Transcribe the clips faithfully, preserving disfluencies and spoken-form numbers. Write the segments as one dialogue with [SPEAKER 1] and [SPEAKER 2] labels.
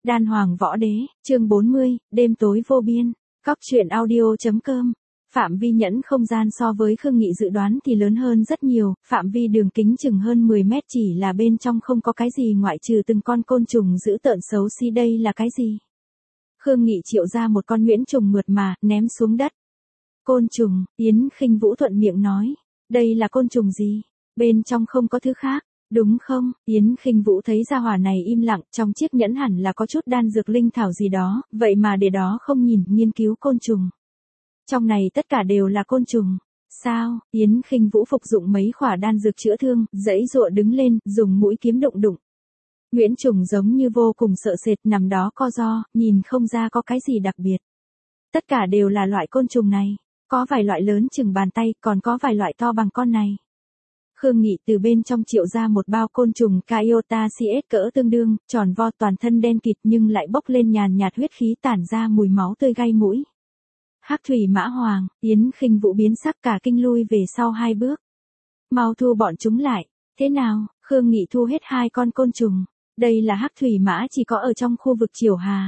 [SPEAKER 1] Đan Hoàng Võ Đế, chương bốn mươi, đêm tối vô biên. Cóc truyện audio.com. Phạm vi nhẫn không gian so với Khương Nghị dự đoán thì lớn hơn rất nhiều, phạm vi đường kính chừng hơn mười mét, chỉ là bên trong không có cái gì ngoại trừ từng con côn trùng dữ tợn xấu xí. Đây là cái gì? Khương Nghị triệu ra một con nhuyễn trùng mượt mà, ném xuống đất. Côn trùng, Yến Khinh Vũ thuận miệng nói. Đây là côn trùng gì? Bên trong không có thứ khác. Đúng không? Yến Khinh Vũ thấy gia hỏa này im lặng, trong chiếc nhẫn hẳn là có chút đan dược linh thảo gì đó, vậy mà để đó không nhìn, nghiên cứu côn trùng. Trong này tất cả đều là côn trùng. Sao? Yến Khinh Vũ phục dụng mấy khỏa đan dược chữa thương, giãy giụa đứng lên, dùng mũi kiếm đụng đụng. Nhuyễn trùng giống như vô cùng sợ sệt nằm đó co ro, nhìn không ra có cái gì đặc biệt. Tất cả đều là loại côn trùng này, có vài loại lớn chừng bàn tay, còn có vài loại to bằng con này. Khương Nghị từ bên trong triệu ra một bao côn trùng Cyotaceae cỡ tương đương, tròn vo, toàn thân đen kịt nhưng lại bốc lên nhàn nhạt huyết khí, tản ra mùi máu tươi gai mũi. Hắc thủy mã hoàng, Yến Khinh Vũ biến sắc cả kinh lui về sau hai bước. Mau thu bọn chúng lại. Thế nào? Khương Nghị thu hết hai con côn trùng. Đây là hắc thủy mã, chỉ có ở trong khu vực Triều Hà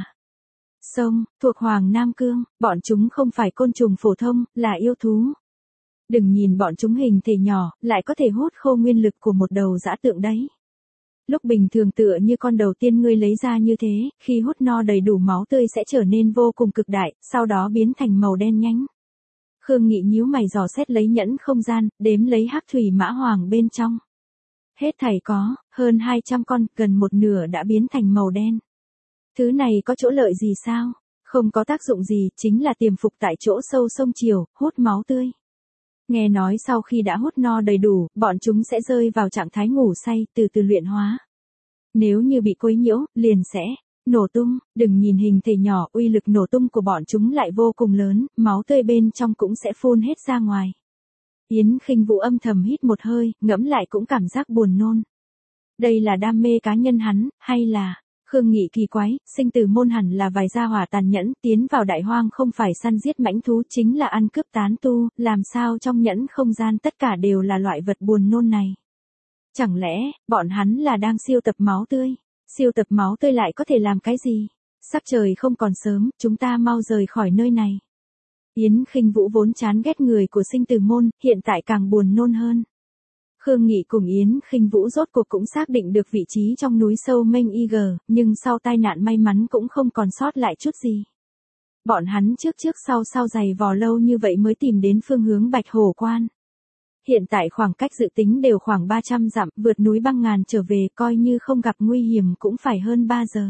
[SPEAKER 1] Sông, thuộc Hoàng Nam Cương, bọn chúng không phải côn trùng phổ thông, là yêu thú. Đừng nhìn bọn chúng hình thể nhỏ, lại có thể hút khô nguyên lực của một đầu dã tượng đấy. Lúc bình thường tựa như con đầu tiên ngươi lấy ra như thế, khi hút no đầy đủ máu tươi sẽ trở nên vô cùng cực đại, sau đó biến thành màu đen nhánh. Khương Nghị nhíu mày dò xét lấy nhẫn không gian, đếm lấy hắc thủy mã hoàng bên trong. Hết thảy có hơn hai trăm con, gần một nửa đã biến thành màu đen. Thứ này có chỗ lợi gì sao? Không có tác dụng gì, chính là tiềm phục tại chỗ sâu sông Triều, hút máu tươi. Nghe nói sau khi đã hút no đầy đủ, bọn chúng sẽ rơi vào trạng thái ngủ say, từ từ luyện hóa. Nếu như bị quấy nhiễu, liền sẽ nổ tung. Đừng nhìn hình thể nhỏ, uy lực nổ tung của bọn chúng lại vô cùng lớn, máu tươi bên trong cũng sẽ phun hết ra ngoài. Yến Khinh Vũ âm thầm hít một hơi, ngẫm lại cũng cảm giác buồn nôn. Đây là đam mê cá nhân hắn, hay là... Khương Nghị kỳ quái, sinh tử môn hẳn là vài gia hỏa tàn nhẫn, tiến vào đại hoang không phải săn giết mãnh thú, chính là ăn cướp tán tu, làm sao trong nhẫn không gian tất cả đều là loại vật buồn nôn này. Chẳng lẽ, bọn hắn là đang siêu tập máu tươi? Siêu tập máu tươi lại có thể làm cái gì? Sắc trời không còn sớm, chúng ta mau rời khỏi nơi này. Yến Khinh Vũ vốn chán ghét người của sinh tử môn, hiện tại càng buồn nôn hơn. Khương Nghị cùng Yến Khinh Vũ rốt cuộc cũng xác định được vị trí trong núi sâu mênh y gờ, nhưng sau tai nạn may mắn cũng không còn sót lại chút gì. Bọn hắn trước trước sau sau giày vò lâu như vậy mới tìm đến phương hướng Bạch Hổ Quan. Hiện tại khoảng cách dự tính đều khoảng ba trăm dặm, vượt núi băng ngàn trở về, coi như không gặp nguy hiểm cũng phải hơn ba giờ.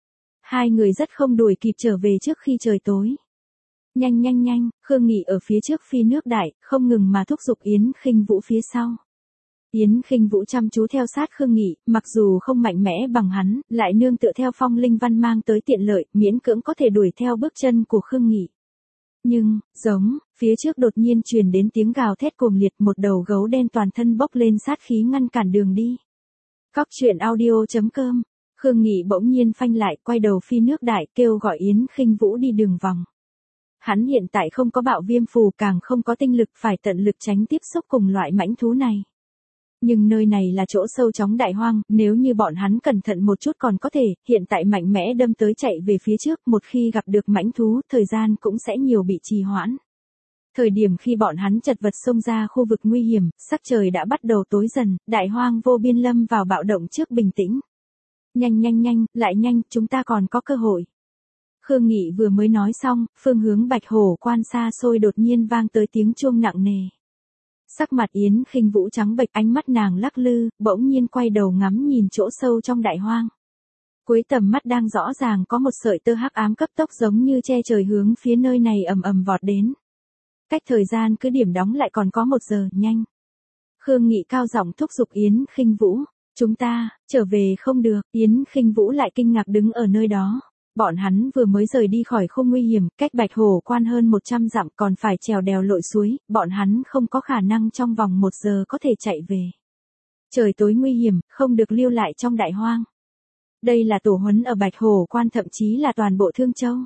[SPEAKER 1] Hai người rất không đuổi kịp trở về trước khi trời tối. Nhanh nhanh nhanh, Khương Nghị ở phía trước phi nước đại, không ngừng mà thúc giục Yến Khinh Vũ phía sau. Yến Khinh Vũ chăm chú theo sát Khương Nghị, mặc dù không mạnh mẽ bằng hắn, lại nương tựa theo phong linh văn mang tới tiện lợi, miễn cưỡng có thể đuổi theo bước chân của Khương Nghị. Nhưng, giống, phía trước đột nhiên truyền đến tiếng gào thét cuồng liệt, một đầu gấu đen toàn thân bốc lên sát khí ngăn cản đường đi. Cóc truyện audio.com. Khương Nghị bỗng nhiên phanh lại, quay đầu phi nước đại, kêu gọi Yến Khinh Vũ đi đường vòng. Hắn hiện tại không có bạo viêm phù, càng không có tinh lực, phải tận lực tránh tiếp xúc cùng loại mãnh thú này. Nhưng nơi này là chỗ sâu chóng đại hoang, nếu như bọn hắn cẩn thận một chút còn có thể, hiện tại mạnh mẽ đâm tới chạy về phía trước, một khi gặp được mãnh thú, thời gian cũng sẽ nhiều bị trì hoãn. Thời điểm khi bọn hắn chật vật xông ra khu vực nguy hiểm, sắc trời đã bắt đầu tối dần, đại hoang vô biên lâm vào bạo động trước bình tĩnh. Nhanh nhanh nhanh, lại nhanh, chúng ta còn có cơ hội. Khương Nghị vừa mới nói xong, phương hướng Bạch Hổ Quan xa xôi đột nhiên vang tới tiếng chuông nặng nề. Sắc mặt Yến Khinh Vũ trắng bệch, ánh mắt nàng lắc lư, bỗng nhiên quay đầu ngắm nhìn chỗ sâu trong đại hoang. Cuối tầm mắt đang rõ ràng có một sợi tơ hắc ám cấp tốc giống như che trời hướng phía nơi này ầm ầm vọt đến. Cách thời gian cứ điểm đóng lại còn có một giờ, nhanh. Khương Nghị cao giọng thúc giục Yến Khinh Vũ, chúng ta, trở về không được. Yến Khinh Vũ lại kinh ngạc đứng ở nơi đó. Bọn hắn vừa mới rời đi khỏi khu nguy hiểm, cách Bạch Hổ Quan hơn một trăm dặm, còn phải trèo đèo lội suối, bọn hắn không có khả năng trong vòng một giờ có thể chạy về. Trời tối nguy hiểm, không được lưu lại trong đại hoang. Đây là tổ huấn ở Bạch Hổ Quan, thậm chí là toàn bộ Thương Châu.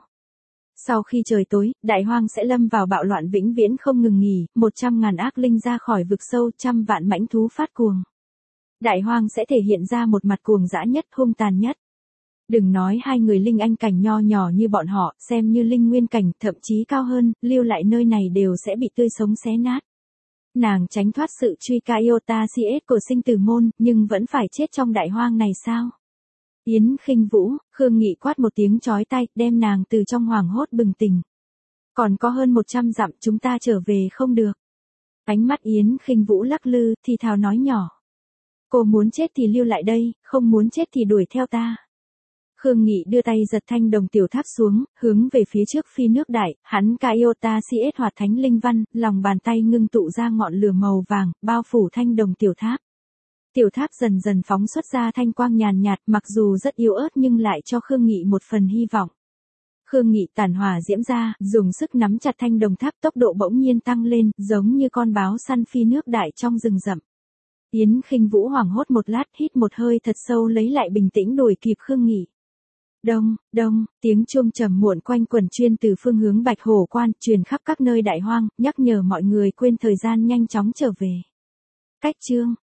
[SPEAKER 1] Sau khi trời tối, đại hoang sẽ lâm vào bạo loạn vĩnh viễn không ngừng nghỉ, một trăm ngàn ác linh ra khỏi vực sâu, trăm vạn mãnh thú phát cuồng. Đại hoang sẽ thể hiện ra một mặt cuồng dã nhất, hung tàn nhất. Đừng nói hai người linh anh cảnh nho nhỏ như bọn họ, xem như linh nguyên cảnh, thậm chí cao hơn, lưu lại nơi này đều sẽ bị tươi sống xé nát. Nàng tránh thoát sự truy ca iota cs của sinh tử môn, nhưng vẫn phải chết trong đại hoang này sao? Yến Khinh Vũ, Khương Nghị quát một tiếng chói tai, đem nàng từ trong hoảng hốt bừng tỉnh. Còn có hơn một trăm dặm, chúng ta trở về không được. Ánh mắt Yến Khinh Vũ lắc lư, thì thào nói nhỏ. Cô muốn chết thì lưu lại đây, không muốn chết thì đuổi theo ta. Khương Nghị đưa tay giật thanh đồng tiểu tháp xuống, hướng về phía trước phi nước đại, hắn ca iota cs hoạt thánh linh văn, lòng bàn tay ngưng tụ ra ngọn lửa màu vàng, bao phủ thanh đồng tiểu tháp. Tiểu tháp dần dần phóng xuất ra thanh quang nhàn nhạt, mặc dù rất yếu ớt nhưng lại cho Khương Nghị một phần hy vọng. Khương Nghị tản hỏa diễm ra, dùng sức nắm chặt thanh đồng tháp, tốc độ bỗng nhiên tăng lên, giống như con báo săn phi nước đại trong rừng rậm. Yến Khinh Vũ hoảng hốt một lát, hít một hơi thật sâu lấy lại bình tĩnh đuổi kịp Khương Nghị. Đông, đông, tiếng chuông trầm muộn quanh quẩn chuyên từ phương hướng Bạch Hổ Quan, truyền khắp các nơi đại hoang, nhắc nhở mọi người quên thời gian nhanh chóng trở về. Cách chương